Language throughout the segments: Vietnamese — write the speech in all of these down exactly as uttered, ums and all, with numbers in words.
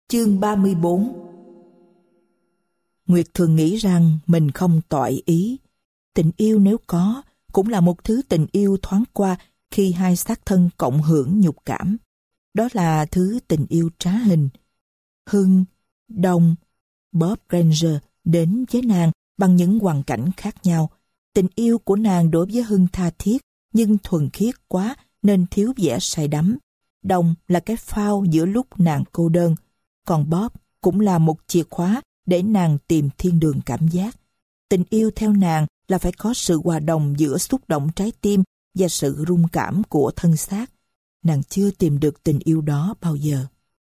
Chương ba mươi bốn. Nguyệt thường nghĩ rằng mình không toại ý. Tình yêu nếu có, cũng là một thứ tình yêu thoáng qua khi hai xác thân cộng hưởng nhục cảm. Đó là thứ tình yêu trá hình. Hưng, Đồng, Bob Granger đến với nàng bằng những hoàn cảnh khác nhau. Tình yêu của nàng đối với Hưng tha thiết, nhưng thuần khiết quá nên thiếu vẻ say đắm. Đồng là cái phao giữa lúc nàng cô đơn, còn Bob cũng là một chìa khóa để nàng tìm thiên đường cảm giác. Tình yêu theo nàng là phải có sự hòa đồng giữa xúc động trái tim và sự rung cảm của thân xác. Nàng chưa tìm được tình yêu đó bao giờ.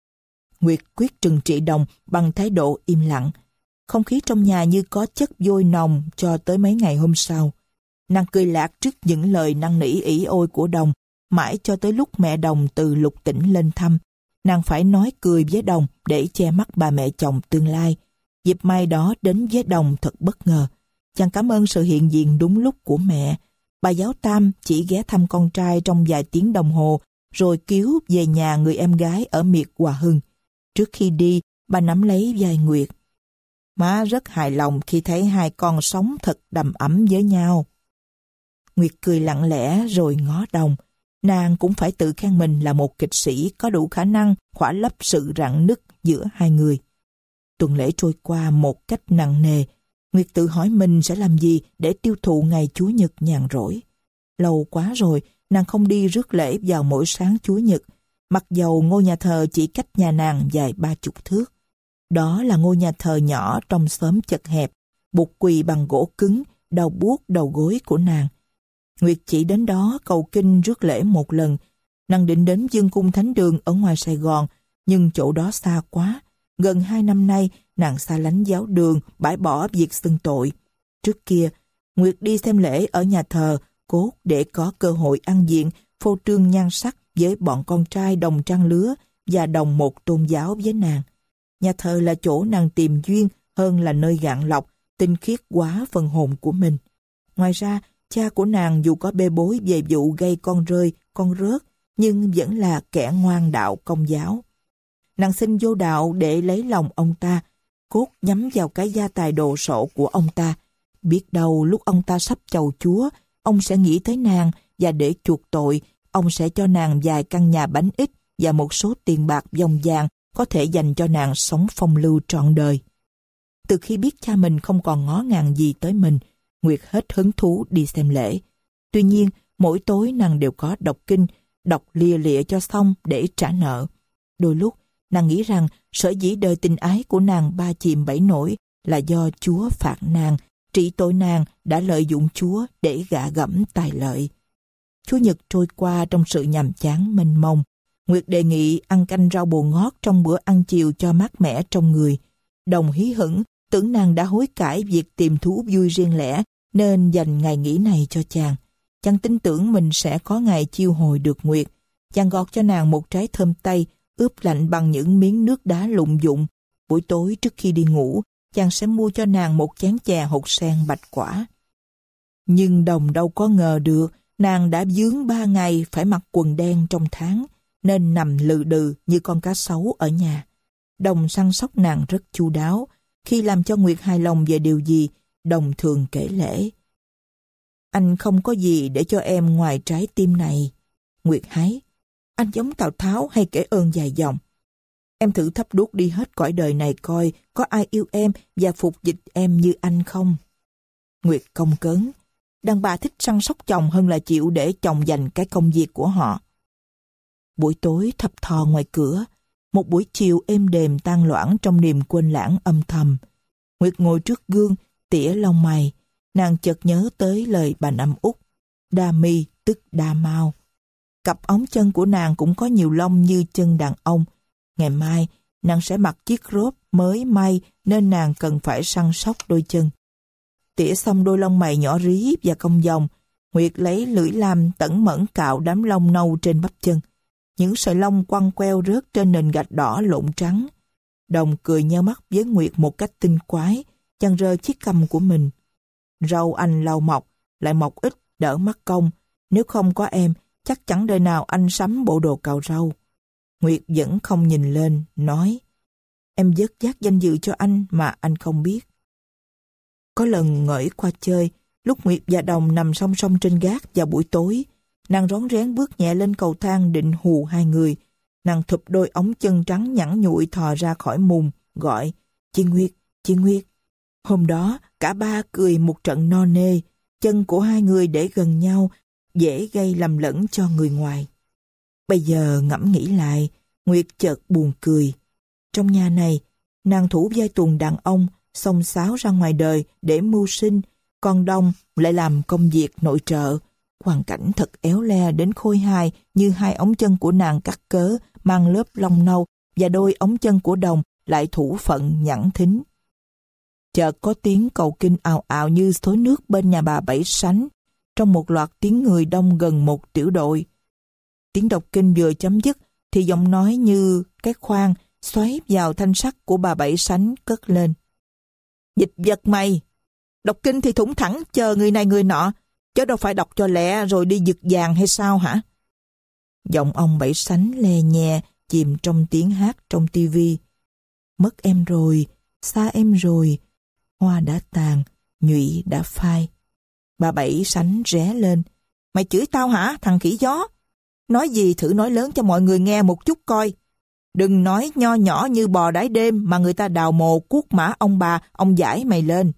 Nguyệt quyết trừng trị Đồng bằng thái độ im lặng. Không khí trong nhà như có chất vôi nồng cho tới mấy ngày hôm sau. Nàng cười lạc trước những lời năn nỉ ỉ ôi của Đồng, mãi cho tới lúc mẹ Đồng từ Lục Tỉnh lên thăm. Nàng phải nói cười với Đồng để che mắt bà mẹ chồng tương lai. Dịp may đó đến với Đồng thật bất ngờ. Chàng cảm ơn sự hiện diện đúng lúc của mẹ. Bà giáo Tam chỉ ghé thăm con trai trong vài tiếng đồng hồ, rồi cứu về nhà người em gái ở miệt Hòa Hưng. Trước khi đi, bà nắm lấy vai Nguyệt. Má rất hài lòng khi thấy hai con sống thật đầm ấm với nhau. Nguyệt cười lặng lẽ rồi ngó Đồng. Nàng cũng phải tự khen mình là một kịch sĩ có đủ khả năng khỏa lấp sự rạn nứt giữa hai người. Tuần lễ trôi qua một cách nặng nề. Nguyệt tự hỏi mình sẽ làm gì để tiêu thụ ngày Chúa Nhật nhàn rỗi. Lâu quá rồi, nàng không đi rước lễ vào mỗi sáng Chúa Nhật, mặc dầu ngôi nhà thờ chỉ cách nhà nàng dài ba chục thước. Đó là ngôi nhà thờ nhỏ trong xóm chật hẹp, bục quỳ bằng gỗ cứng, đau buốt đầu gối của nàng. Nguyệt chỉ đến đó cầu kinh rước lễ một lần. Nàng định đến Dương Cung Thánh Đường ở ngoài Sài Gòn, nhưng chỗ đó xa quá. Gần hai năm nay, nàng xa lánh giáo đường, bãi bỏ việc xưng tội. Trước kia, Nguyệt đi xem lễ ở nhà thờ, cốt để có cơ hội ăn diện, phô trương nhan sắc với bọn con trai đồng trang lứa và đồng một tôn giáo với nàng. Nhà thờ là chỗ nàng tìm duyên hơn là nơi gạn lọc, tinh khiết quá phần hồn của mình. Ngoài ra, cha của nàng dù có bê bối về vụ gây con rơi, con rớt, nhưng vẫn là kẻ ngoan đạo Công giáo. Nàng xin vô đạo để lấy lòng ông ta, cốt nhắm vào cái gia tài đồ sộ của ông ta. Biết đâu lúc ông ta sắp chầu Chúa, ông sẽ nghĩ tới nàng và để chuộc tội, ông sẽ cho nàng vài căn nhà bánh ít và một số tiền bạc dòng vàng có thể dành cho nàng sống phong lưu trọn đời. Từ khi biết cha mình không còn ngó ngàng gì tới mình, Nguyệt hết hứng thú đi xem lễ. Tuy nhiên, mỗi tối nàng đều có đọc kinh, đọc lia lịa cho xong để trả nợ. Đôi lúc, nàng nghĩ rằng sở dĩ đời tình ái của nàng ba chìm bảy nổi là do Chúa phạt nàng, trị tội nàng đã lợi dụng Chúa để gạ gẫm tài lợi. Chúa Nhật trôi qua trong sự nhàm chán mênh mông. Nguyệt đề nghị ăn canh rau bồ ngót trong bữa ăn chiều cho mát mẻ trong người. Đồng hí hửng, tưởng nàng đã hối cải việc tìm thú vui riêng lẻ nên dành ngày nghỉ này cho chàng. Chàng tin tưởng mình sẽ có ngày chiêu hồi được Nguyệt. Chàng gọt cho nàng một trái thơm tây ướp lạnh bằng những miếng nước đá lụng dụng. Buổi tối trước khi đi ngủ, chàng sẽ mua cho nàng một chén chè hột sen bạch quả. Nhưng Đồng đâu có ngờ được, nàng đã vướng ba ngày phải mặc quần đen trong tháng, nên nằm lừ đừ như con cá sấu ở nhà. Đồng săn sóc nàng rất chu đáo. Khi làm cho Nguyệt hài lòng về điều gì, Đồng thường kể lễ. Anh không có gì để cho em ngoài trái tim này. Nguyệt hái. Anh giống Tào Tháo hay kể ơn dài dòng. Em thử thắp đuốc đi hết cõi đời này coi có ai yêu em và phục dịch em như anh không. Nguyệt cong cớn. Đàn bà thích săn sóc chồng hơn là chịu để chồng dành cái công việc của họ. Buổi tối thập thò ngoài cửa, một buổi chiều êm đềm tan loãng trong niềm quên lãng âm thầm. Nguyệt ngồi trước gương, tỉa lông mày. Nàng chợt nhớ tới lời bà Năm Út. Đa mi tức đa mau. Cặp ống chân của nàng cũng có nhiều lông như chân đàn ông. Ngày mai, nàng sẽ mặc chiếc rốp mới may nên nàng cần phải săn sóc đôi chân. Tỉa xong đôi lông mày nhỏ rí và cong vòng, Nguyệt lấy lưỡi lam tẩn mẫn cạo đám lông nâu trên bắp chân. Những sợi lông quăng queo rớt trên nền gạch đỏ lộn trắng. Đồng cười nheo mắt với Nguyệt một cách tinh quái, chàng rơ chiếc cằm của mình. Râu anh lau mọc, lại mọc ít, đỡ mất công. Nếu không có em, chắc chẳng đời nào anh sắm bộ đồ cạo râu. Nguyệt vẫn không nhìn lên, nói, em dớt dác danh dự cho anh mà anh không biết. Có lần ngỡi qua chơi, lúc Nguyệt và Đồng nằm song song trên gác vào buổi tối, nàng rón rén bước nhẹ lên cầu thang định hù hai người. Nàng thụp đôi ống chân trắng nhẵn nhụi thò ra khỏi mùng, gọi, chị Nguyệt, chị Nguyệt. Hôm đó, cả ba cười một trận no nê, chân của hai người để gần nhau, dễ gây lầm lẫn cho người ngoài. Bây giờ ngẫm nghĩ lại, Nguyệt chợt buồn cười. Trong nhà này, nàng thủ vai tuồng đàn ông, xông xáo ra ngoài đời để mưu sinh, còn Đồng lại làm công việc nội trợ. Hoàn cảnh thật éo le đến khôi hài, như hai ống chân của nàng cắt cớ, mang lớp lông nâu, và đôi ống chân của Đồng lại thủ phận nhẵn thính. Chợt có tiếng cầu kinh ào ào như xối nước bên nhà bà Bảy Sánh, trong một loạt tiếng người đông gần một tiểu đội. Tiếng đọc kinh vừa chấm dứt, thì giọng nói như cái khoan xoáy vào thanh sắt của bà Bảy Sánh cất lên. Dịch vật mày! Đọc kinh thì thủng thẳng chờ người này người nọ, chứ đâu phải đọc cho lẹ rồi đi giật vàng hay sao hả? Giọng ông Bảy Sánh le nhẹ, chìm trong tiếng hát trong tivi. Mất em rồi, xa em rồi, hoa đã tàn, nhụy đã phai. Bà Bảy Sánh ré lên. Mày chửi tao hả, thằng khỉ gió? Nói gì thử nói lớn cho mọi người nghe một chút coi. Đừng nói nho nhỏ như bò đái đêm mà người ta đào mồ cuốc mã ông bà, ông giải mày lên.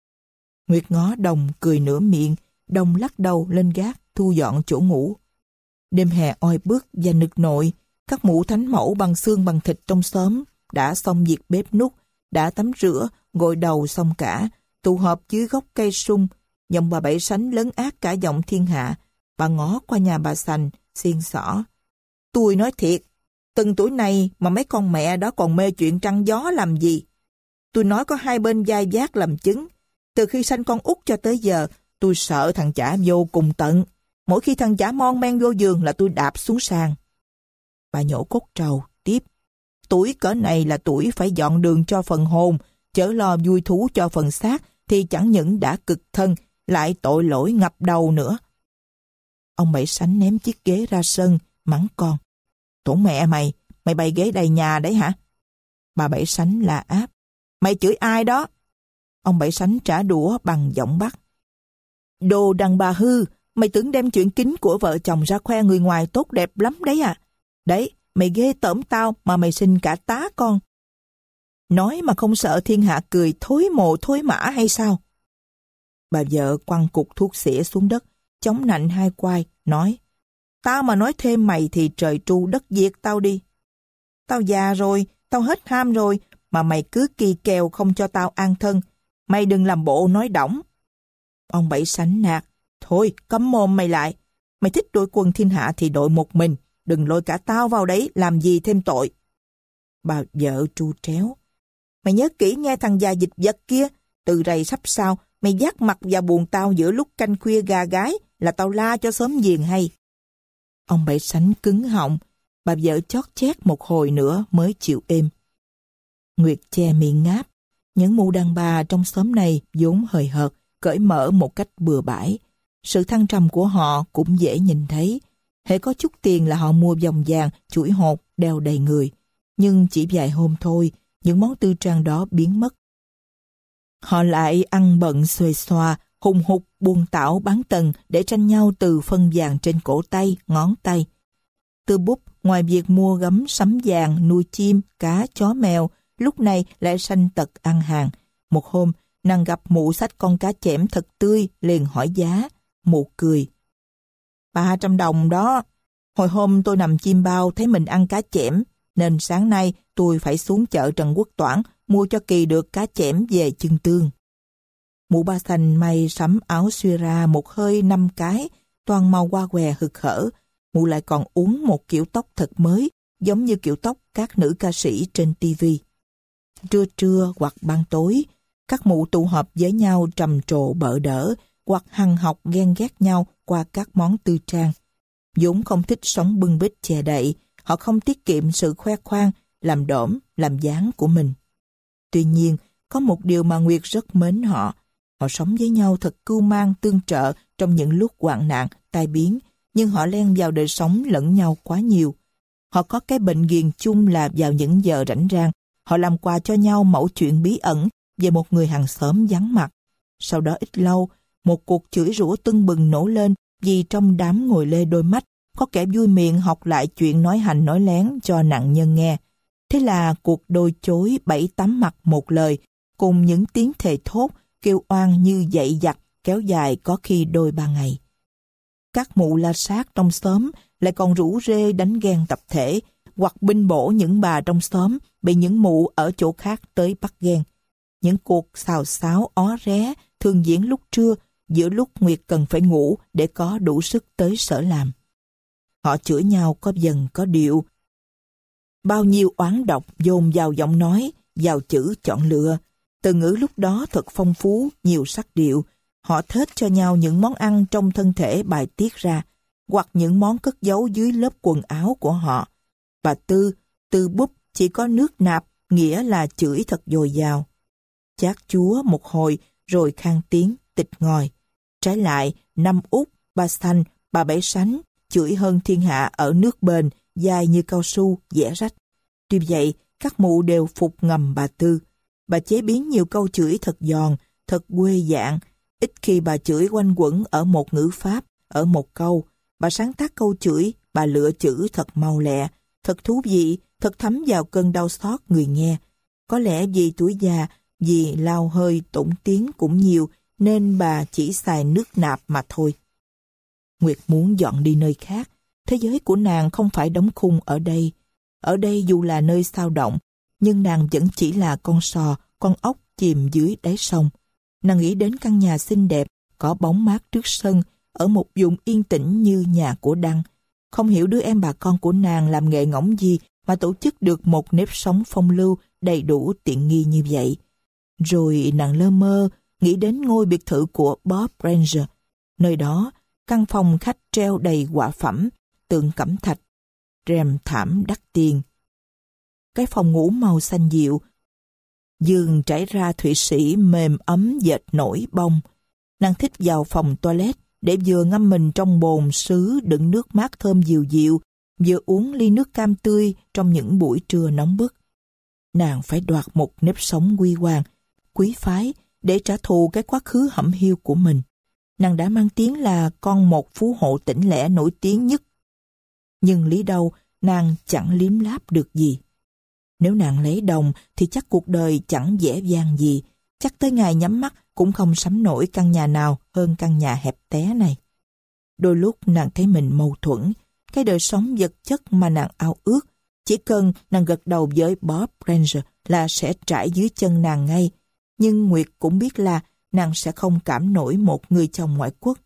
Nguyệt ngó Đồng cười nửa miệng, Đồng lắc đầu lên gác thu dọn chỗ ngủ. Đêm hè oi bức và nực nội, các mụ thánh mẫu bằng xương bằng thịt trong xóm đã xong việc bếp núc, đã tắm rửa, gội đầu xong cả, tụ họp dưới gốc cây sung. Giọng bà Bảy Sánh lớn ác cả giọng thiên hạ. Bà ngó qua nhà bà Sành, xiên xỏ. Tôi nói thiệt, từng tuổi này mà mấy con mẹ đó còn mê chuyện trăng gió làm gì? Tôi nói có hai bên vai vác làm chứng. Từ khi sanh con út cho tới giờ, tôi sợ thằng chả vô cùng tận. Mỗi khi thằng chả mon men vô giường là tôi đạp xuống sàn. Bà nhổ cốt trầu, tiếp. Tuổi cỡ này là tuổi phải dọn đường cho phần hồn, chớ lo vui thú cho phần xác, thì chẳng những đã cực thân, lại tội lỗi ngập đầu nữa. Ông Bảy Sánh ném chiếc ghế ra sân, mắng con. Tổ mẹ mày, mày bày ghế đầy nhà đấy hả? Bà Bảy Sánh là áp. Mày chửi ai đó? Ông Bảy Sánh trả đũa bằng giọng Bắc. Đồ đàn bà hư, mày tưởng đem chuyện kín của vợ chồng ra khoe người ngoài tốt đẹp lắm đấy à? Đấy, mày ghê tởm tao mà mày sinh cả tá con. Nói mà không sợ thiên hạ cười thối mồ thối mã hay sao? Bà vợ quăng cục thuốc xỉa xuống đất, chống nạnh hai quai, nói. Tao mà nói thêm mày thì trời tru đất diệt tao đi. Tao già rồi, tao hết ham rồi, mà mày cứ kỳ kèo không cho tao an thân. Mày đừng làm bộ nói đỏng. Ông Bảy Sánh nạt. Thôi, cấm mồm mày lại. Mày thích đội quân thiên hạ thì đội một mình. Đừng lôi cả tao vào đấy làm gì thêm tội. Bà vợ tru tréo. Mày nhớ kỹ nghe thằng già dịch vật kia. Từ rày sắp sao, mày dắt mặt vào buồng tao giữa lúc canh khuya gà gái là tao la cho xóm giềng hay. Ông Bảy Sánh cứng họng. Bà vợ chót chét một hồi nữa mới chịu êm. Nguyệt che miệng ngáp. Những mụ đàn bà trong xóm này vốn hời hợt, cởi mở một cách bừa bãi. Sự thăng trầm của họ cũng dễ nhìn thấy. Hễ có chút tiền là họ mua vòng vàng, chuỗi hột, đeo đầy người. Nhưng chỉ vài hôm thôi, những món tư trang đó biến mất. Họ lại ăn bận xuề xoa, hùng hục buôn tảo bán tần để tranh nhau từ phân vàng trên cổ tay, ngón tay. Từ búp, ngoài việc mua gấm sắm vàng, nuôi chim, cá, chó mèo, lúc này lại sanh tật ăn hàng. Một hôm, nàng gặp mụ xách con cá chẽm thật tươi, liền hỏi giá. Mụ cười. Ba trăm đồng đó. Hồi hôm tôi nằm chim bao thấy mình ăn cá chẽm, nên sáng nay tôi phải xuống chợ Trần Quốc Toản mua cho kỳ được cá chẽm về chưng tương. Mụ ba Sành may sắm áo xuê ra một hơi năm cái, toàn màu hoa què hực hở. Mụ lại còn uống một kiểu tóc thật mới, giống như kiểu tóc các nữ ca sĩ trên tivi. Trưa trưa hoặc ban tối, các mụ tụ họp với nhau trầm trồ bợ đỡ, hoặc hằn học ghen ghét nhau qua các món tư trang. vốn không thích sống bưng bít che đậy, họ không tiết kiệm sự khoe khoang, làm đổm, làm dáng của mình. Tuy nhiên, có một điều mà Nguyệt rất mến họ. Họ sống với nhau thật cưu mang tương trợ trong những lúc hoạn nạn, tai biến, nhưng họ len vào đời sống lẫn nhau quá nhiều. Họ có cái bệnh ghiền chung là vào những giờ rảnh rang, họ làm quà cho nhau mẩu chuyện bí ẩn về một người hàng xóm vắng mặt. Sau đó ít lâu, một cuộc chửi rủa tưng bừng nổ lên vì trong đám ngồi lê đôi mắt có kẻ vui miệng học lại chuyện nói hành nói lén cho nạn nhân nghe. Thế là cuộc đôi chối bảy tám mặt một lời, cùng những tiếng thề thốt, kêu oan như dậy giặc, kéo dài có khi đôi ba ngày. Các mụ la sát trong xóm lại còn rủ rê đánh ghen tập thể, hoặc binh bổ những bà trong xóm bị những mụ ở chỗ khác tới bắt ghen. Những cuộc xào xáo ó ré thường diễn lúc trưa, giữa lúc Nguyệt cần phải ngủ để có đủ sức tới sở làm. Họ chửi nhau có dần có điệu. Bao nhiêu oán độc dồn vào giọng nói, vào chữ chọn lựa. Từ ngữ lúc đó thật phong phú, nhiều sắc điệu. Họ thết cho nhau những món ăn trong thân thể bài tiết ra, hoặc những món cất giấu dưới lớp quần áo của họ. Bà Tư, từ búp chỉ có nước nạp, nghĩa là chửi thật dồi dào. Chát chúa một hồi, rồi khang tiếng, tịch ngòi. Trái lại, năm Út, ba Xanh, bà Bảy Sánh, chửi hơn thiên hạ ở nước bền, dài như cao su, dẻ rách. Tuy vậy, các mụ đều phục ngầm bà Tư. Bà chế biến nhiều câu chửi thật giòn, thật quê dạng. Ít khi bà chửi quanh quẩn ở một ngữ pháp, ở một câu. Bà sáng tác câu chửi, bà lựa chữ thật mau lẹ, thật thú vị, thật thấm vào cơn đau xót người nghe. Có lẽ vì tuổi già, vì lao hơi tổn tiếng cũng nhiều, nên bà chỉ xài nước nạp mà thôi. Nguyệt muốn dọn đi nơi khác. Thế giới của nàng không phải đóng khung ở đây. Ở đây dù là nơi sao động, nhưng nàng vẫn chỉ là con sò, con ốc chìm dưới đáy sông. Nàng nghĩ đến căn nhà xinh đẹp, có bóng mát trước sân, ở một vùng yên tĩnh như nhà của Đăng. Không hiểu đứa em bà con của nàng làm nghề ngỗng gì mà tổ chức được một nếp sống phong lưu đầy đủ tiện nghi như vậy. Rồi nàng lơ mơ nghĩ đến ngôi biệt thự của Bob Granger. Nơi đó, căn phòng khách treo đầy họa phẩm, tượng cẩm thạch, rèm thảm đắt tiền. Cái phòng ngủ màu xanh dịu, giường trải ra Thụy Sĩ mềm ấm dệt nổi bông. Nàng thích vào phòng toilet để vừa ngâm mình trong bồn sứ đựng nước mát thơm dịu dịu, vừa uống ly nước cam tươi trong những buổi trưa nóng bức. Nàng phải đoạt một nếp sống huy hoàng, quý phái để trả thù cái quá khứ hẩm hiu của mình. Nàng đã mang tiếng là con một phú hộ tỉnh lẻ nổi tiếng nhất. Nhưng lý đâu nàng chẳng liếm láp được gì. Nếu nàng lấy đồng thì chắc cuộc đời chẳng dễ dàng gì. Chắc tới ngày nhắm mắt cũng không sắm nổi căn nhà nào hơn căn nhà hẹp té này. Đôi lúc nàng thấy mình mâu thuẫn. Cái đời sống vật chất mà nàng ao ước, chỉ cần nàng gật đầu với Bob Granger là sẽ trải dưới chân nàng ngay. Nhưng Nguyệt cũng biết là nàng sẽ không cảm nổi một người chồng ngoại quốc.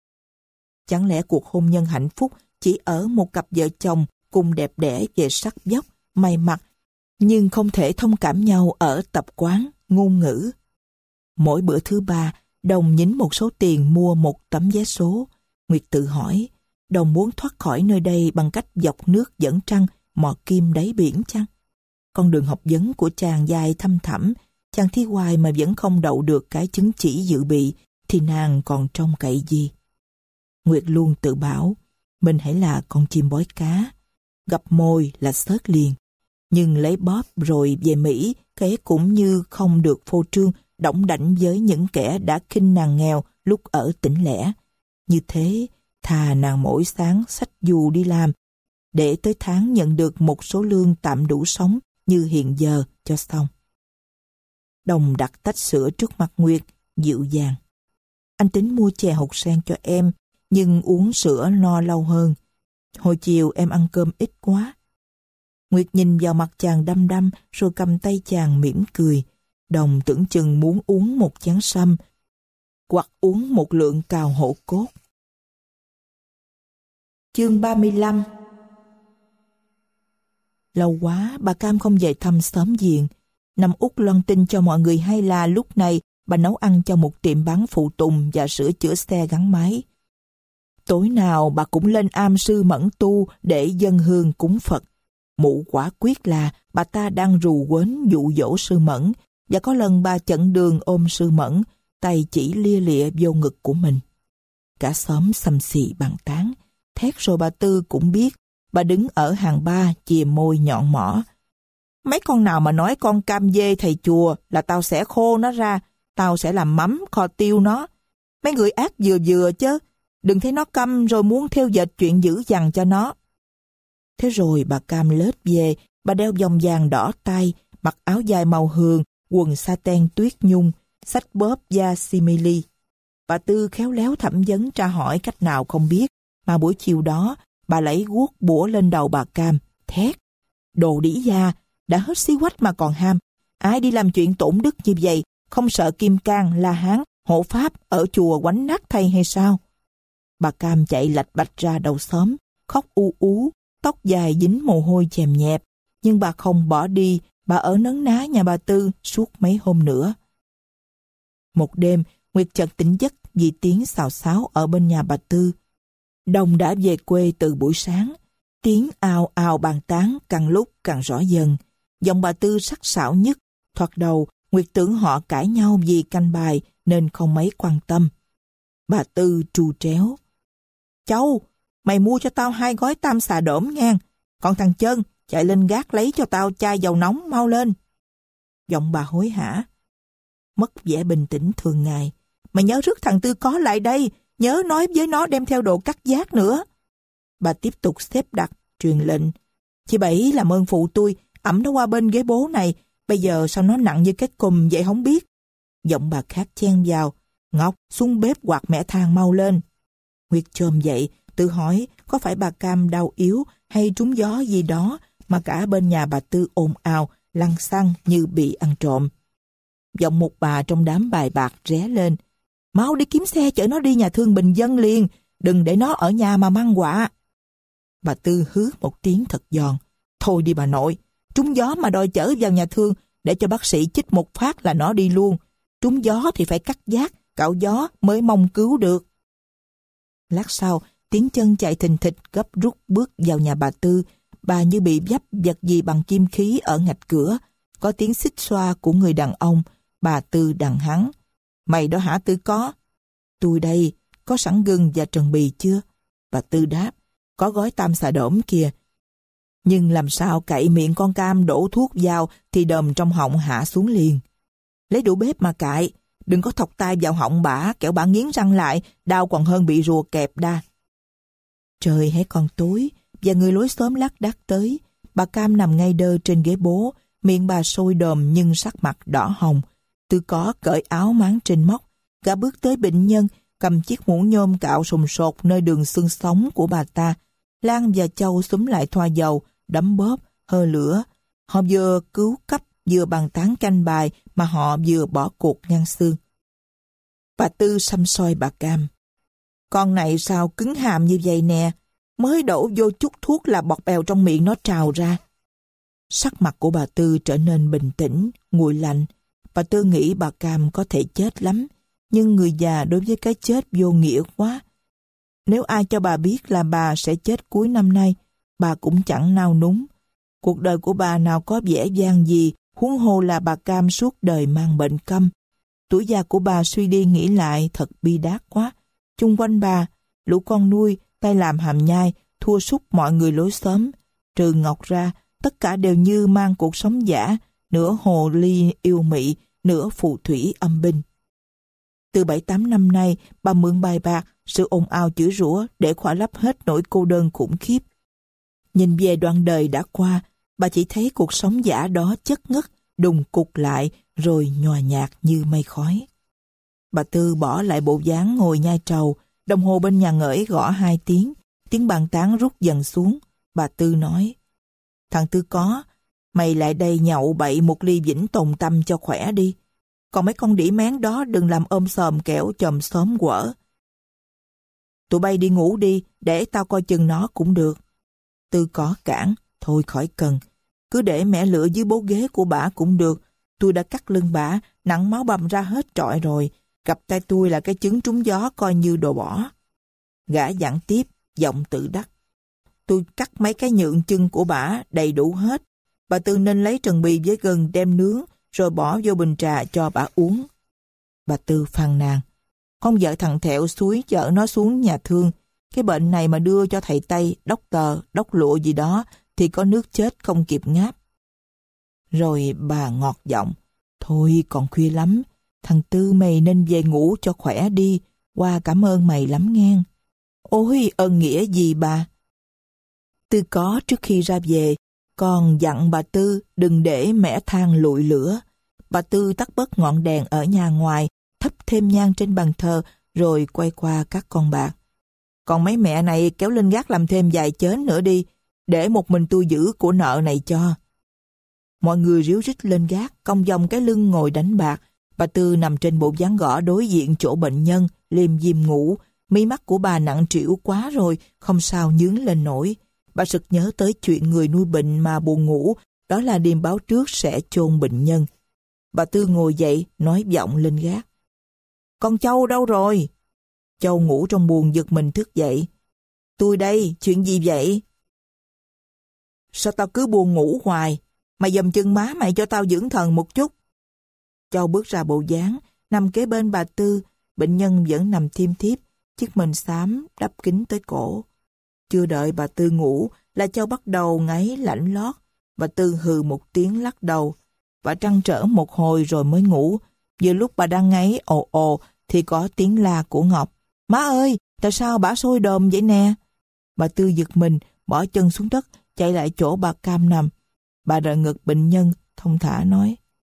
Chẳng lẽ cuộc hôn nhân hạnh phúc chỉ ở một cặp vợ chồng cùng đẹp đẽ về sắc vóc, may mặc, nhưng không thể thông cảm nhau ở tập quán, ngôn ngữ. Mỗi bữa thứ ba, Đồng nhín một số tiền mua một tấm vé số. Nguyệt tự hỏi, Đồng muốn thoát khỏi nơi đây bằng cách dọc nước dẫn trăng, mò kim đáy biển chăng? Con đường học vấn của chàng dài thăm thẳm, chàng thi hoài mà vẫn không đậu được cái chứng chỉ dự bị, thì nàng còn trông cậy gì? Nguyệt luôn tự bảo, mình hãy là con chim bói cá, gặp mồi là xớt liền. Nhưng lấy Bob rồi về Mỹ, cái cũng như không được phô trương, đỏng đảnh với những kẻ đã khinh nàng nghèo lúc ở tỉnh lẻ. Như thế, thà nàng mỗi sáng xách dù đi làm, để tới tháng nhận được một số lương tạm đủ sống như hiện giờ cho xong. Đồng đặt tách sữa trước mặt Nguyệt, dịu dàng. Anh tính mua chè hột sen cho em, nhưng uống sữa no lâu hơn. Hồi chiều em ăn cơm ít quá. Nguyệt nhìn vào mặt chàng đăm đăm, rồi cầm tay chàng mỉm cười. Đồng tưởng chừng muốn uống một chén sâm, hoặc uống một lượng cào hổ cốt. Chương ba mươi lăm. Lâu quá, bà Cam không về thăm xóm giềng. Năm Út loan tin cho mọi người hay là lúc này bà nấu ăn cho một tiệm bán phụ tùng và sửa chữa xe gắn máy. Tối nào bà cũng lên am sư Mẫn tu để dâng hương cúng Phật. Mụ quả quyết là bà ta đang rù quến dụ dỗ sư Mẫn, và có lần bà chặn đường ôm sư Mẫn, tay chỉ lia lịa vô ngực của mình. Cả xóm xăm xì bàn tán, thét rồi bà Tư cũng biết. Bà đứng ở hàng ba chìa môi nhọn mỏ. Mấy con nào mà nói con cam dê thầy chùa là tao sẽ khô nó ra, tao sẽ làm mắm kho tiêu nó. Mấy người ác vừa vừa chứ, đừng thấy nó câm rồi muốn theo dệt chuyện dữ dằn cho nó. Thế rồi bà Cam lết về, bà đeo vòng vàng đỏ tay, mặc áo dài màu hường, quần sa-ten tuyết nhung, xách bóp da simili. Bà Tư khéo léo thẩm vấn tra hỏi cách nào không biết, mà buổi chiều đó, bà lấy guốc bủa lên đầu bà Cam, thét. Đồ đĩ da, đã hết xí quách mà còn ham. Ai đi làm chuyện tổn đức như vậy, không sợ Kim Cang, La Hán, Hộ Pháp ở chùa quánh nát thay hay sao? Bà Cam chạy lạch bạch ra đầu xóm, khóc u ú, tóc dài dính mồ hôi chèm nhẹp. Nhưng bà không bỏ đi, bà ở nấn ná nhà bà Tư suốt mấy hôm nữa. Một đêm, Nguyệt chợt tỉnh giấc vì tiếng xào xáo ở bên nhà bà Tư. Đông đã về quê từ buổi sáng. Tiếng ào ào bàn tán càng lúc càng rõ dần. Giọng bà Tư sắc sảo nhất. Thoạt đầu, Nguyệt tưởng họ cãi nhau vì canh bài nên không mấy quan tâm. Bà Tư trù tréo. Châu, mày mua cho tao hai gói tam xà đổm ngang. Còn thằng Chân, chạy lên gác lấy cho tao chai dầu nóng mau lên. Giọng bà hối hả. Mất vẻ bình tĩnh thường ngày. Mày nhớ rước thằng Tư Có lại đây. Nhớ nói với nó đem theo đồ cắt giác nữa. Bà tiếp tục xếp đặt, truyền lệnh. Chị Bảy làm ơn phụ tôi, ẵm nó qua bên ghế bố này. Bây giờ sao nó nặng như cái cùm vậy không biết. Giọng bà khác chen vào. Ngọc, xuống bếp quạt mẻ than mau lên. Nguyệt chồm dậy, tự hỏi có phải bà Cam đau yếu hay trúng gió gì đó mà cả bên nhà bà Tư ồn ào, lăn xăng như bị ăn trộm. Giọng một bà trong đám bài bạc ré lên. Mau đi kiếm xe chở nó đi nhà thương bình dân liền, đừng để nó ở nhà mà mang họa. Bà Tư hứ một tiếng thật giòn. Thôi đi bà nội, trúng gió mà đòi chở vào nhà thương để cho bác sĩ chích một phát là nó đi luôn. Trúng gió thì phải cắt giác, cạo gió mới mong cứu được. Lát sau, tiếng chân chạy thình thịch gấp rút bước vào nhà bà Tư. Bà như bị vấp vật gì bằng kim khí ở ngạch cửa. Có tiếng xích xoa của người đàn ông. Bà Tư đằng hắn. Mày đó hả Tư Có? Tôi đây, có sẵn gừng và trần bì chưa? Bà Tư đáp. Có gói tam xà đổm kìa. Nhưng làm sao cậy miệng con Cam đổ thuốc vào thì đờm trong họng hạ xuống liền. Lấy đũa bếp mà cạy. Đừng có thọc tay vào họng bả, kẻo bả nghiến răng lại, đau còn hơn bị rùa kẹp đa. Trời hễ còn tối, và người lối xóm lác đác tới. Bà Cam nằm ngay đơ trên ghế bố, miệng bà sôi đờm nhưng sắc mặt đỏ hồng. Tư Có cởi áo máng trên móc, gã bước tới bệnh nhân, cầm chiếc mũ nhôm cạo sùng sột nơi đường xương sống của bà ta. Lan và Châu xúm lại thoa dầu, đấm bóp, hơ lửa. Họ vừa cứu cấp, vừa bàn tán canh bài mà họ vừa bỏ cuộc ngang xương. Bà Tư xăm soi bà Cam. Con này sao cứng hàm như vậy nè, mới đổ vô chút thuốc là bọt bèo trong miệng nó trào ra. Sắc mặt của bà Tư trở nên bình tĩnh, nguội lạnh. Bà Tư nghĩ bà Cam có thể chết lắm, nhưng người già đối với cái chết vô nghĩa quá. Nếu ai cho bà biết là bà sẽ chết cuối năm nay, bà cũng chẳng nao núng. Cuộc đời của bà nào có vẻ vang gì, huống hồ là bà Cam suốt đời mang bệnh câm. Tuổi già của bà suy đi nghĩ lại thật bi đát quá. Chung quanh bà, lũ con nuôi, tay làm hàm nhai, thua sút mọi người lối xóm. Trừ Ngọc ra, tất cả đều như mang cuộc sống giả, nửa hồ ly yêu mị, nửa phù thủy âm binh. Từ bảy tám năm nay, bà mượn bài bạc, sự ồn ào chửi rủa để khỏa lấp hết nỗi cô đơn khủng khiếp. Nhìn về đoạn đời đã qua, bà chỉ thấy cuộc sống giả đó chất ngất, đùng cục lại, rồi nhòa nhạt như mây khói. Bà Tư bỏ lại bộ dáng ngồi nhai trầu, đồng hồ bên nhà ngởi gõ hai tiếng, tiếng bàn tán rút dần xuống. Bà Tư nói, thằng Tư Có, mày lại đây nhậu bậy một ly Vĩnh Tồn Tâm cho khỏe đi. Còn mấy con đĩ mén đó đừng làm ôm sòm kẻo chòm xóm quở. Tụi bay đi ngủ đi, để tao coi chừng nó cũng được. Tư Có cản, thôi khỏi cần. Cứ để mẹ lựa dưới bố ghế của bả cũng được. Tôi đã cắt lưng bả, nặng máu bầm ra hết trọi rồi. Gặp tay tôi là cái trứng trúng gió coi như đồ bỏ. Gã dặn tiếp, giọng tự đắc. Tôi cắt mấy cái nhượng chân của bả đầy đủ hết. Bà Tư nên lấy trần bì với gừng đem nướng, rồi bỏ vô bình trà cho bả uống. Bà Tư phàn nàn. Con vợ thằng Thẹo xúi chở nó xuống nhà thương. Cái bệnh này mà đưa cho thầy Tây, đốc tờ, đốc lụa gì đó, thì có nước chết không kịp ngáp. Rồi bà ngọt giọng, thôi còn khuya lắm, thằng Tư mày nên về ngủ cho khỏe đi, qua cảm ơn mày lắm nghe. Ôi ơn nghĩa gì bà? Tư có trước khi ra về, còn dặn bà Tư đừng để mẻ than lụi lửa. Bà Tư tắt bớt ngọn đèn ở nhà ngoài, thắp thêm nhang trên bàn thờ, rồi quay qua các con bạc. Còn mấy mẹ này kéo lên gác làm thêm vài chén nữa đi, để một mình tôi giữ của nợ này cho. Mọi người ríu rít lên gác, cong vòng cái lưng ngồi đánh bạc. Bà Tư nằm trên bộ ván gõ đối diện chỗ bệnh nhân, liêm diêm ngủ. Mí mắt của bà nặng trĩu quá rồi, không sao nhướng lên nổi. Bà sực nhớ tới chuyện người nuôi bệnh mà buồn ngủ, đó là đêm báo trước sẽ chôn bệnh nhân. Bà Tư ngồi dậy, nói vọng lên gác. Con Châu đâu rồi? Châu ngủ trong buồng giật mình thức dậy. Tôi đây, chuyện gì vậy? Sao tao cứ buồn ngủ hoài? Mày dầm chân má mày cho tao dưỡng thần một chút. Châu bước ra bộ dáng, nằm kế bên bà Tư. Bệnh nhân vẫn nằm thiêm thiếp, chiếc mền xám đắp kín tới cổ. Chưa đợi bà Tư ngủ là Châu bắt đầu ngáy lạnh lót. Bà Tư hừ một tiếng lắc đầu. Bà trăn trở một hồi rồi mới ngủ. Vừa lúc bà đang ngáy ồ ồ thì có tiếng la của Ngọc. Má ơi, tại sao bả sôi đờm vậy nè? Bà Tư giật mình, bỏ chân xuống đất, chạy lại chỗ bà Cam nằm. Bà đỡ ngực bệnh nhân, thông thả nói.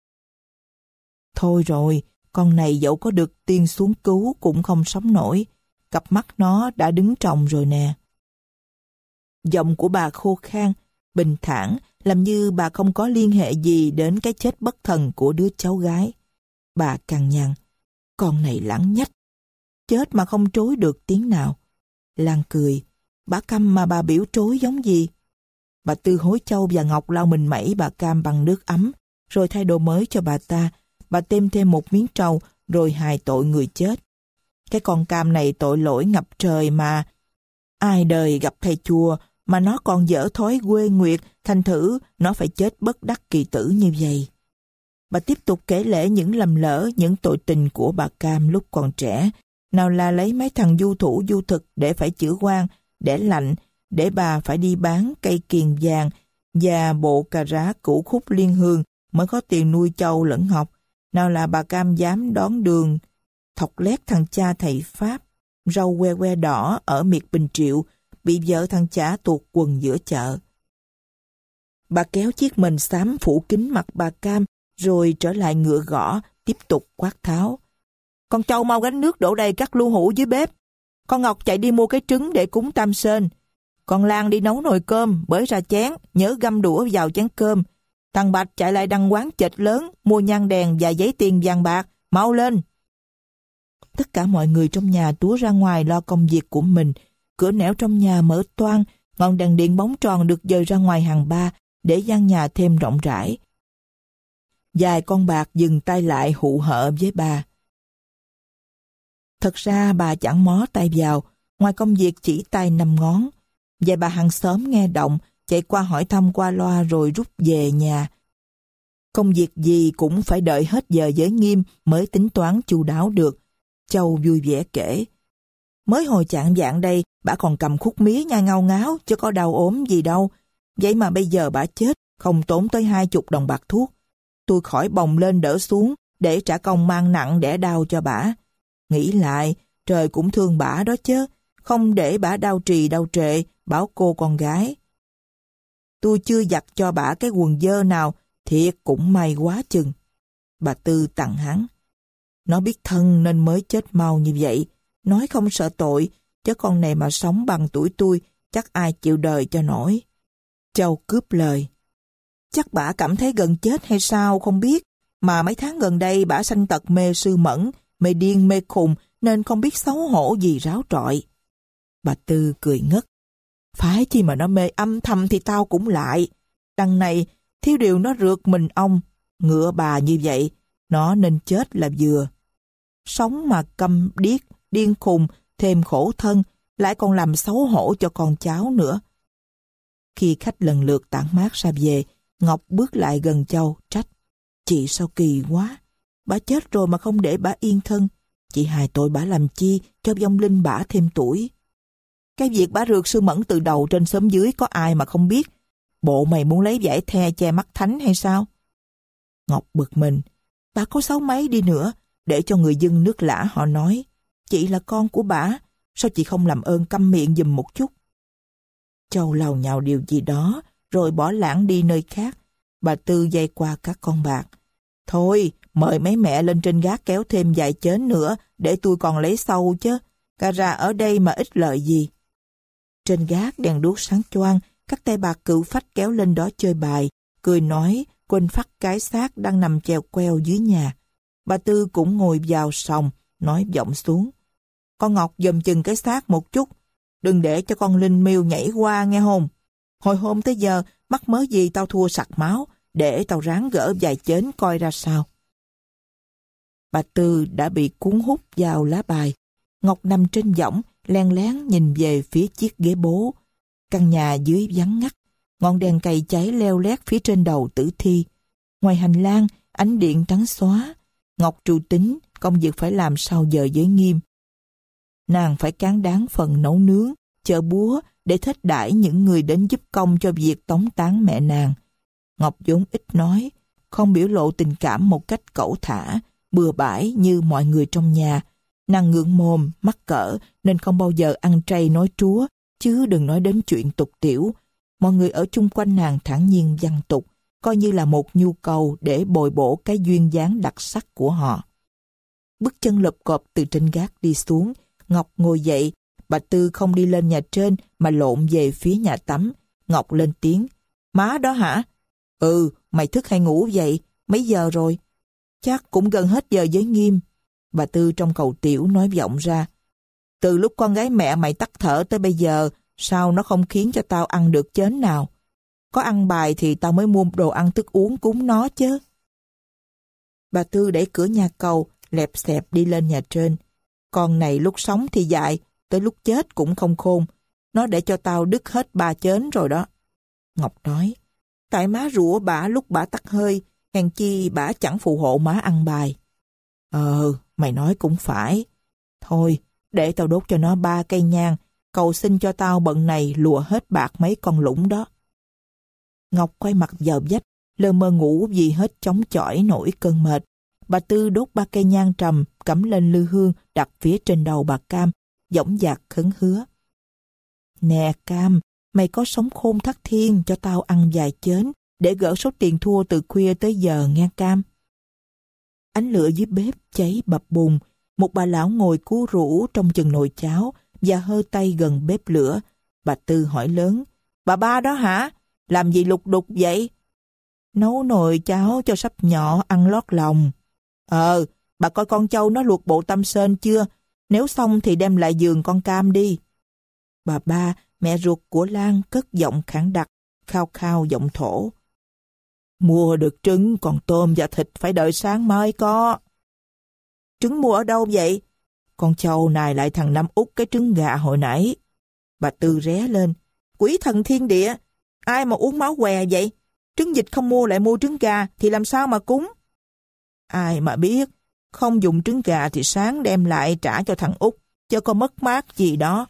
Thôi rồi, con này dẫu có được tiên xuống cứu cũng không sống nổi. Cặp mắt nó đã đứng trồng rồi nè. Giọng của bà khô khan, bình thản, làm như bà không có liên hệ gì đến cái chết bất thần của đứa cháu gái. Bà cằn nhằn, con này lãng nhách, chết mà không trối được tiếng nào. Lan cười, bà Cam mà bà biểu trối giống gì? Bà Tư hối Châu và Ngọc lau mình mẩy bà Cam bằng nước ấm, rồi thay đồ mới cho bà ta. Bà thêm thêm một miếng trầu, rồi hài tội người chết. Cái con Cam này tội lỗi ngập trời mà. Ai đời gặp thầy chùa mà nó còn dở thói quê nguyệt, thành thử nó phải chết bất đắc kỳ tử như vậy. Bà tiếp tục kể lể những lầm lỡ, những tội tình của bà Cam lúc còn trẻ. Nào là lấy mấy thằng du thủ du thực để phải chữa quan, để lạnh, để bà phải đi bán cây kiền vàng và bộ cà rá củ khúc liên hương mới có tiền nuôi Châu lẫn Ngọc. Nào là bà Cam dám đón đường, thọc lét thằng cha thầy Pháp, râu que que đỏ ở miệt Bình Triệu, bị vợ thằng chả tuột quần giữa chợ. Bà kéo chiếc mền xám phủ kín mặt bà Cam, rồi trở lại ngựa gõ, tiếp tục quát tháo. Con Châu mau gánh nước đổ đầy các lu hũ dưới bếp. Con Ngọc chạy đi mua cái trứng để cúng Tam Sên. Con Lan đi nấu nồi cơm, bới ra chén, nhớ găm đũa vào chén cơm. Thằng Bạch chạy lại đăng quán chệch lớn, mua nhang đèn và giấy tiền vàng bạc, mau lên. Tất cả mọi người trong nhà túa ra ngoài lo công việc của mình. Cửa nẻo trong nhà mở toang, ngọn đèn điện bóng tròn được dời ra ngoài hàng ba để gian nhà thêm rộng rãi. Vài con bạc dừng tay lại hụ hợ với bà. Thật ra bà chẳng mó tay vào, ngoài công việc chỉ tay năm ngón. Vài bà hàng xóm nghe động, chạy qua hỏi thăm qua loa rồi rút về nhà. Công việc gì cũng phải đợi hết giờ giới nghiêm mới tính toán chu đáo được. Châu vui vẻ kể. Mới hồi chạng vạng đây, bà còn cầm khúc mía nhai ngao ngáo, chứ có đau ốm gì đâu. Vậy mà bây giờ bà chết, không tốn tới hai chục đồng bạc thuốc. Tôi khỏi bồng lên đỡ xuống, để trả công mang nặng đẻ đau cho bà. Nghĩ lại, trời cũng thương bà đó chứ, không để bà đau trì đau trệ, bảo cô con gái. Tôi chưa giặt cho bà cái quần dơ nào, thiệt cũng may quá chừng. Bà Tư tặng hắn. Nó biết thân nên mới chết mau như vậy, nói không sợ tội, chứ con này mà sống bằng tuổi tôi, chắc ai chịu đời cho nổi. Châu cướp lời. Chắc bà cảm thấy gần chết hay sao không biết, mà mấy tháng gần đây bà sanh tật mê sư mẫn, mê điên mê khùng nên không biết xấu hổ gì ráo trọi. Bà Tư cười ngất. Phải chi mà nó mê âm thầm thì tao cũng lại. Đằng này thiếu điều nó rượt mình ông, ngựa bà như vậy, nó nên chết là vừa. Sống mà câm điếc, điên khùng, thêm khổ thân, lại còn làm xấu hổ cho con cháu nữa. Khi khách lần lượt tản mát ra về, Ngọc bước lại gần Châu, trách. Chị sao kỳ quá, bà chết rồi mà không để bà yên thân. Chị hài tội bà làm chi cho vong linh bả thêm tuổi. Cái việc bả rượt sư mẫn từ đầu trên xóm dưới có ai mà không biết. Bộ mày muốn lấy vải the che mắt thánh hay sao? Ngọc bực mình. Bà có xấu mấy đi nữa, để cho người dân nước Lã họ nói, chị là con của bả, sao chị không làm ơn câm miệng giùm một chút? Châu lầu nhào điều gì đó, rồi bỏ lãng đi nơi khác. Bà Tư dây qua các con bạc. Thôi, mời mấy mẹ lên trên gác kéo thêm vài chén nữa, để tôi còn lấy sâu chứ. Cà ra ở đây mà ít lợi gì. Trên gác đèn đuốc sáng choang, các tay bạc cựu phách kéo lên đó chơi bài, cười nói, quên phát cái xác đang nằm chèo queo dưới nhà. Bà Tư cũng ngồi vào sòng, nói vọng xuống. Con Ngọc dòm chừng cái xác một chút, đừng để cho con Linh Miêu nhảy qua nghe không? Hồi hôm tới giờ, mắc mớ gì tao thua sặc máu, để tao ráng gỡ vài chén coi ra sao. Bà Tư đã bị cuốn hút vào lá bài. Ngọc nằm trên võng, len lén nhìn về phía chiếc ghế bố. Căn nhà dưới vắng ngắt, ngọn đèn cầy cháy leo lét phía trên đầu tử thi. Ngoài hành lang, ánh điện trắng xóa. Ngọc tru tính công việc phải làm sau giờ giới nghiêm. Nàng phải cán đáng phần nấu nướng, chợ búa để thết đãi những người đến giúp công cho việc tống táng mẹ nàng. Ngọc vốn ít nói, không biểu lộ tình cảm một cách cẩu thả, bừa bãi như mọi người trong nhà. Nàng ngượng mồm, mắc cỡ nên không bao giờ ăn chay nói trúa, chứ đừng nói đến chuyện tục tiểu. Mọi người ở chung quanh nàng thản nhiên văn tục, coi như là một nhu cầu để bồi bổ cái duyên dáng đặc sắc của họ. Bước chân lộp cộp từ trên gác đi xuống, Ngọc ngồi dậy. Bà Tư không đi lên nhà trên mà lộn về phía nhà tắm. Ngọc lên tiếng, má đó hả? Ừ, mày thức hay ngủ vậy? Mấy giờ rồi? Chắc cũng gần hết giờ giới nghiêm. Bà Tư trong cầu tiểu nói vọng ra. Từ lúc con gái mẹ mày tắt thở tới bây giờ, sao nó không khiến cho tao ăn được chén nào? Có ăn bài thì tao mới mua đồ ăn thức uống cúng nó chứ. Bà Tư đẩy cửa nhà cầu, lẹp xẹp đi lên nhà trên. Con này lúc sống thì dại, tới lúc chết cũng không khôn. Nó để cho tao đứt hết ba chén rồi đó. Ngọc nói, tại má rủa bả lúc bả tắt hơi, hèn chi bả chẳng phù hộ má ăn bài. Ờ, mày nói cũng phải. Thôi, để tao đốt cho nó ba cây nhang, cầu xin cho tao bận này lùa hết bạc mấy con lũng đó. Ngọc quay mặt vào vách, lơ mơ ngủ vì hết chống chỏi nổi cơn mệt. Bà Tư đốt ba cây nhang trầm, cắm lên lư hương đặt phía trên đầu bà Cam, dõng dạc khấn hứa. Nè Cam, mày có sống khôn thắt thiên cho tao ăn vài chén, để gỡ số tiền thua từ khuya tới giờ nghe Cam. Ánh lửa dưới bếp cháy bập bùng, một bà lão ngồi cú rũ trong chừng nồi cháo và hơ tay gần bếp lửa. Bà Tư hỏi lớn, bà ba đó hả? Làm gì lục đục vậy? Nấu nồi cháo cho sắp nhỏ ăn lót lòng. Ờ, bà coi con Châu nó luộc bộ tâm sên chưa? Nếu xong thì đem lại giường con Cam đi. Bà ba, mẹ ruột của Lan cất giọng khản đặc, khao khao giọng thổ. Mua được trứng, còn tôm và thịt phải đợi sáng mai có. Trứng mua ở đâu vậy? Con Châu này lại thằng Năm út cái trứng gà hồi nãy. Bà Tư ré lên. Quỷ thần thiên địa, ai mà uống máu què vậy? Trứng vịt không mua lại mua trứng gà thì làm sao mà cúng? Ai mà biết, không dùng trứng gà thì sáng đem lại trả cho thằng út, chứ có mất mát gì đó.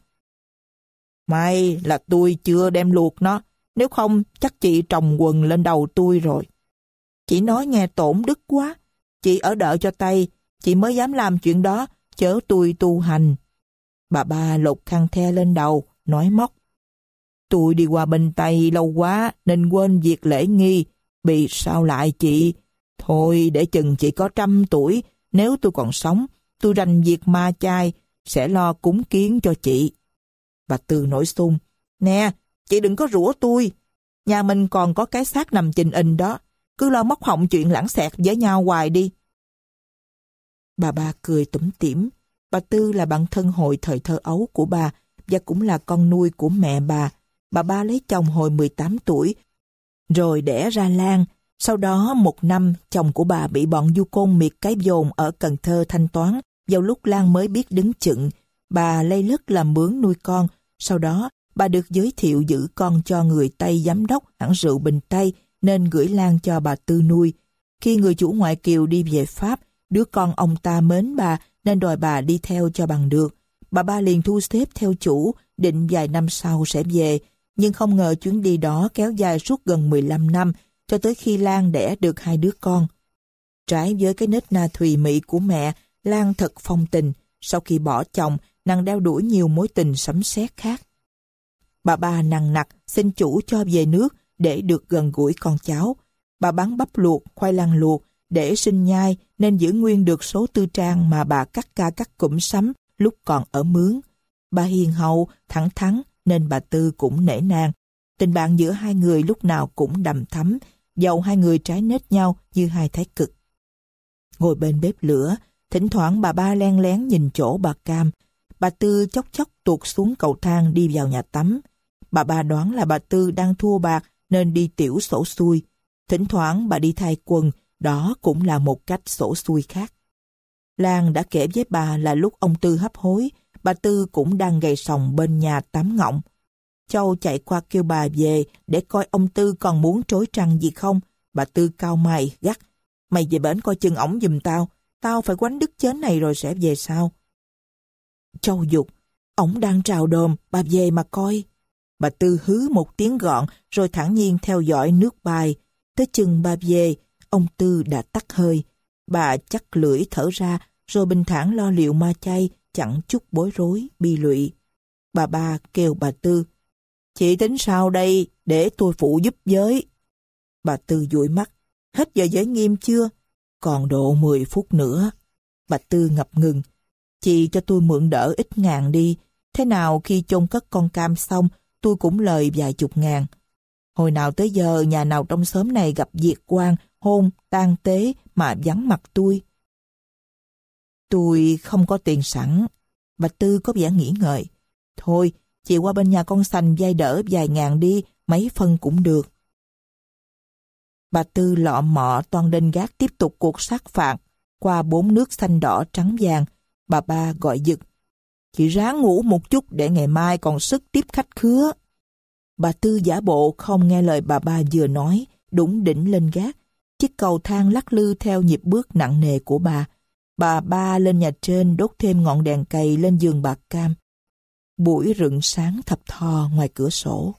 May là tôi chưa đem luộc nó, nếu không chắc chị trồng quần lên đầu tôi rồi. Chị nói nghe tổn đức quá, chị ở đợi cho tay, chị mới dám làm chuyện đó, chớ tôi tu hành. Bà ba lột khăn the lên đầu, nói móc. Tôi đi qua bên Tây lâu quá nên quên việc lễ nghi, bị sao lại chị? Thôi để chừng chị có trăm tuổi, nếu tôi còn sống, tôi rành việc ma chay, sẽ lo cúng kiến cho chị. Bà Tư nổi xung. Nè, chị đừng có rủa tôi. Nhà mình còn có cái xác nằm trình hình đó. Cứ lo móc họng chuyện lãng xẹt với nhau hoài đi. Bà ba cười tủm tỉm. Bà Tư là bạn thân hồi thời thơ ấu của bà và cũng là con nuôi của mẹ bà. Bà ba lấy chồng hồi mười tám tuổi, rồi đẻ ra Lan. Sau đó một năm, chồng của bà bị bọn du côn miệt cái vồn ở Cần Thơ thanh toán. Vào lúc Lan mới biết đứng chựng, bà lây lất làm mướn nuôi con. Sau đó, bà được giới thiệu giữ con cho người Tây giám đốc hãng rượu Bình Tây, nên gửi Lan cho bà Tư nuôi. Khi người chủ ngoại kiều đi về Pháp, đứa con ông ta mến bà nên đòi bà đi theo cho bằng được. Bà ba liền thu xếp theo chủ, định vài năm sau sẽ về, nhưng không ngờ chuyến đi đó kéo dài suốt gần mười lăm năm, cho tới khi Lan đẻ được hai đứa con. Trái với cái nết na thùy mị của mẹ, Lan thật phong tình. Sau khi bỏ chồng, nàng đeo đuổi nhiều mối tình sấm sét khác. Bà ba nằng nặc xin chủ cho về nước để được gần gũi con cháu. Bà bán bắp luộc, khoai lang luộc để sinh nhai nên giữ nguyên được số tư trang mà bà cắt ca cắt cụm sắm lúc còn ở Mướn. Bà hiền hậu, thẳng thắn nên bà Tư cũng nể nang. Tình bạn giữa hai người lúc nào cũng đầm thắm, dầu hai người trái nết nhau như hai thái cực. Ngồi bên bếp lửa, thỉnh thoảng bà ba len lén nhìn chỗ bà Cam. Bà Tư chốc chốc tuột xuống cầu thang đi vào nhà tắm. Bà ba đoán là bà Tư đang thua bạc nên đi tiểu sổ xuôi. Thỉnh thoảng bà đi thay quần, đó cũng là một cách sổ xuôi khác. Lan đã kể với bà là lúc ông Tư hấp hối, bà Tư cũng đang gầy sòng bên nhà tắm ngọng. Châu chạy qua kêu bà về để coi ông Tư còn muốn trối trăng gì không. Bà Tư cau mày gắt: "Mày về bển coi chừng ổng giùm tao, tao phải quánh đứt chén này rồi sẽ về sau." Châu dục: "Ổng đang trào đờm, bà về mà coi." Bà Tư hứ một tiếng gọn rồi thản nhiên theo dõi nước bài. Tới chừng bà về, ông Tư đã tắt hơi. Bà chắc lưỡi thở ra rồi bình thản lo liệu ma chay, chẳng chút bối rối, bi lụy. Bà ba kêu bà Tư: "Chị tính sao đây, để tôi phụ giúp với." Bà Tư dụi mắt: "Hết giờ giới nghiêm chưa?" "Còn độ mười phút nữa." Bà Tư ngập ngừng: "Chị cho tôi mượn đỡ ít ngàn đi. Thế nào khi chôn cất con Cam xong, tôi cũng lời vài chục ngàn. Hồi nào tới giờ nhà nào trong xóm này gặp diệt quan, hôn, tang tế mà vắng mặt tôi." "Tôi không có tiền sẵn." Bà Tư có vẻ nghĩ ngợi: "Thôi, chị qua bên nhà con Sành vay đỡ vài ngàn đi, mấy phân cũng được." Bà Tư lọ mọ toan đên gác tiếp tục cuộc sát phạt qua bốn nước xanh đỏ trắng vàng. Bà ba gọi giật: "Chị ráng ngủ một chút để ngày mai còn sức tiếp khách khứa." Bà Tư giả bộ không nghe lời bà ba vừa nói, đủng đỉnh lên gác. Chiếc cầu thang lắc lư theo nhịp bước nặng nề của bà. Bà ba lên nhà trên đốt thêm ngọn đèn cầy lên giường bà Cam. Buổi rựng sáng thập thò ngoài cửa sổ.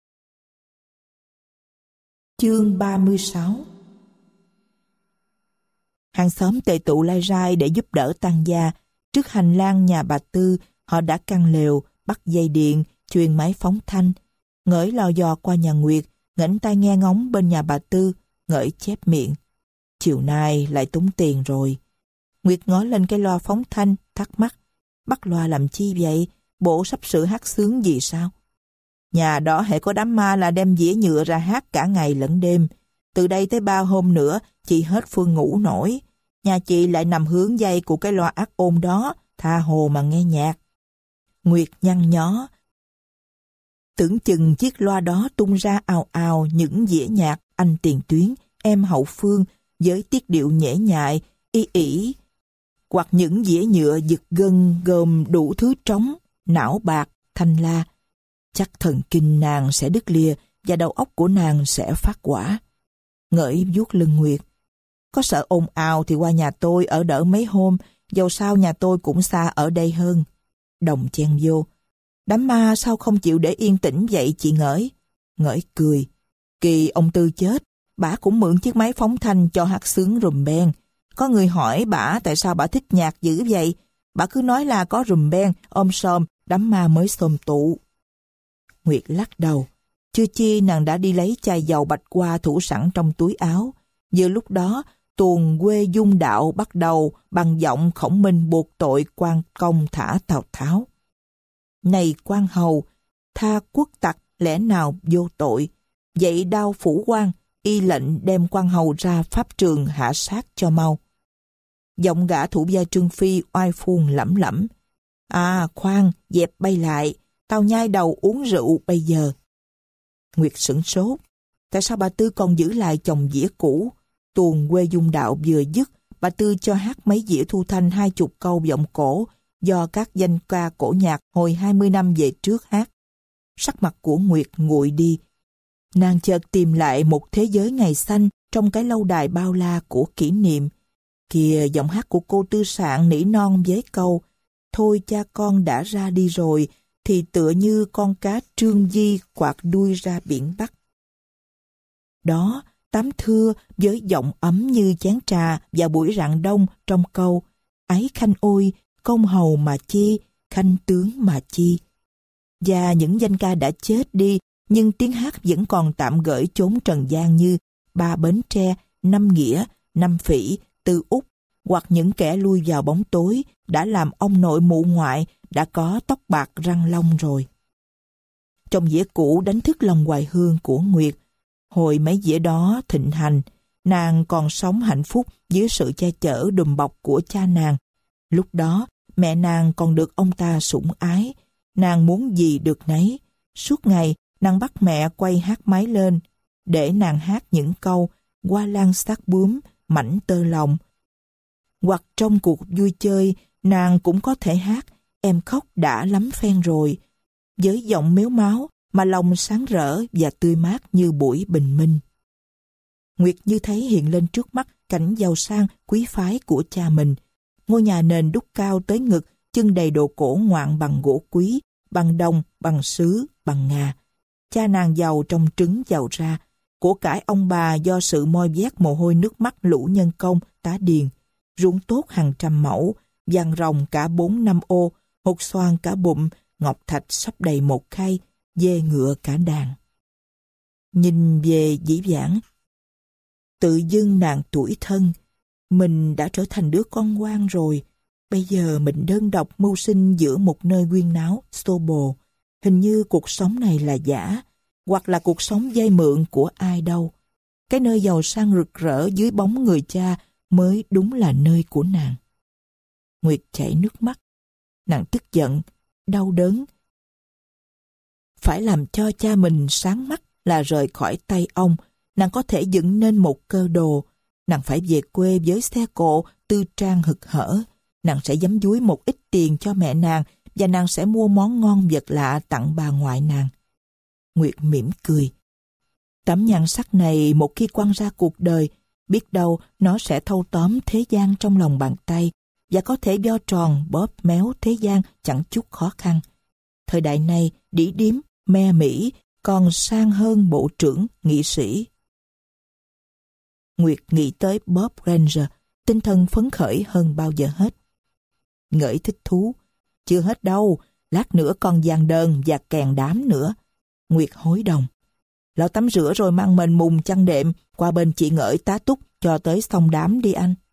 Chương ba mươi sáu. Hàng xóm tề tụ lai rai để giúp đỡ tang gia. Trước hành lang nhà bà Tư, họ đã căn lều, bắt dây điện, chuyền máy phóng thanh. Ngỡi lò dò qua nhà Nguyệt, ngẩng tai nghe ngóng bên nhà bà Tư, ngỡi chép miệng: "Chiều nay lại tốn tiền rồi." Nguyệt ngó lên cái loa phóng thanh, thắc mắc: "Bắt loa làm chi vậy? Bộ sắp sửa hát sướng gì sao?" "Nhà đó hễ có đám ma là đem dĩa nhựa ra hát cả ngày lẫn đêm. Từ đây tới ba hôm nữa, chị hết phương ngủ nổi. Nhà chị lại nằm hướng dây của cái loa ác ôn đó, tha hồ mà nghe nhạc." Nguyệt nhăn nhó. Tưởng chừng chiếc loa đó tung ra ào ào những dĩa nhạc Anh Tiền Tuyến, Em Hậu Phương với tiết điệu nhễ nhại, y ỉ, hoặc những dĩa nhựa giật gân gồm đủ thứ trống, não bạc, thanh la. Chắc thần kinh nàng sẽ đứt lìa và đầu óc của nàng sẽ phát quả. Ngỡi vuốt lưng Nguyệt: "Có sợ ồn ào thì qua nhà tôi ở đỡ mấy hôm, dầu sao nhà tôi cũng xa ở đây hơn." Đồng chen vô: "Đám ma sao không chịu để yên tĩnh vậy chị Ngỡi?" Ngỡi cười: "Kỳ ông Tư chết, bả cũng mượn chiếc máy phóng thanh cho hát sướng rùm beng. Có người hỏi bả tại sao bả thích nhạc dữ vậy, bả cứ nói là có rùm beng, ôm xòm, đám ma mới xôm tụ." Nguyệt lắc đầu. Chưa chi nàng đã đi lấy chai dầu bạch qua thủ sẵn trong túi áo. Vừa lúc đó, tuồng quê dung đạo bắt đầu bằng giọng khổng minh buộc tội quan công thả Tào Tháo: "Này quan hầu, tha quốc tặc lẽ nào vô tội, vậy đao phủ quan, y lệnh đem quan hầu ra pháp trường hạ sát cho mau." Giọng gã thủ gia Trương Phi oai phun lẩm lẩm: "À khoan, dẹp bay lại, tao nhai đầu uống rượu bây giờ." Nguyệt sửng sốt. Tại sao bà Tư còn giữ lại chồng dĩa cũ? Tuồng quê dung đạo vừa dứt, bà Tư cho hát mấy dĩa thu thanh hai chục câu giọng cổ do các danh ca cổ nhạc hồi hai mươi năm về trước hát. Sắc mặt của Nguyệt nguội đi. Nàng chợt tìm lại một thế giới ngày xanh trong cái lâu đài bao la của kỷ niệm. Kìa, giọng hát của cô Tư Sạn nỉ non với câu: "Thôi cha con đã ra đi rồi", thì tựa như con cá Trương Di quạt đuôi ra biển Bắc. Đó, Tám thưa với giọng ấm như chén trà vào buổi rạng đông trong câu ấy khanh ôi, công hầu mà chi, khanh tướng mà chi. Và những danh ca đã chết đi, nhưng tiếng hát vẫn còn tạm gửi chốn trần gian như Ba Bến Tre, Năm Nghĩa, Năm Phỉ, Tư Úc, hoặc những kẻ lui vào bóng tối đã làm ông nội mụ ngoại đã có tóc bạc răng long rồi. Trong dĩa cũ đánh thức lòng hoài hương của Nguyệt. Hồi mấy dĩa đó thịnh hành, nàng còn sống hạnh phúc dưới sự che chở đùm bọc của cha nàng. Lúc đó, mẹ nàng còn được ông ta sủng ái. Nàng muốn gì được nấy. Suốt ngày, nàng bắt mẹ quay hát máy lên, để nàng hát những câu Hoa lan xác bướm, mảnh tơ lòng. Hoặc trong cuộc vui chơi, nàng cũng có thể hát Em khóc đã lắm phen rồi, với giọng mếu máo mà lòng sáng rỡ và tươi mát như buổi bình minh. Nguyệt như thấy hiện lên trước mắt cảnh giàu sang quý phái của cha mình. Ngôi nhà nền đúc cao tới ngực, chân đầy đồ cổ ngoạn bằng gỗ quý, bằng đồng, bằng sứ, bằng ngà. Cha nàng giàu trong trứng giàu ra, của cải ông bà do sự moi vét mồ hôi nước mắt lũ nhân công, tá điền. Ruộng tốt hàng trăm mẫu, vàng rồng cả bốn năm ô, hột xoan cả bụm, ngọc thạch sắp đầy một khay, dê ngựa cả đàn. Nhìn về dĩ vãng, tự dưng nàng tủi thân. Mình đã trở thành đứa con ngoan rồi. Bây giờ mình đơn độc mưu sinh giữa một nơi huyên náo, xô bồ. Hình như cuộc sống này là giả, hoặc là cuộc sống vay mượn của ai đâu. Cái nơi giàu sang rực rỡ dưới bóng người cha mới đúng là nơi của nàng. Nguyệt chảy nước mắt. Nàng tức giận, đau đớn. Phải làm cho cha mình sáng mắt là rời khỏi tay ông, nàng có thể dựng nên một cơ đồ. Nàng phải về quê với xe cộ tư trang hực hở. Nàng sẽ giấm dúi một ít tiền cho mẹ nàng và nàng sẽ mua món ngon vật lạ tặng bà ngoại nàng. Nguyệt mỉm cười. Tấm nhan sắc này một khi quăng ra cuộc đời, biết đâu nó sẽ thâu tóm thế gian trong lòng bàn tay và có thể vo tròn bóp méo thế gian chẳng chút khó khăn. Thời đại này đĩ điếm, me mỹ còn sang hơn bộ trưởng, nghị sĩ. Nguyệt nghĩ tới Bob Granger, tinh thần phấn khởi hơn bao giờ hết. Ngỡi thích thú. Chưa hết đâu, lát nữa còn dàn đờn và kèn đám nữa. Nguyệt hối đồng. Lão tắm rửa rồi mang mền mùng chăn đệm qua bên chị Ngỡi tá túc cho tới xong đám đi anh.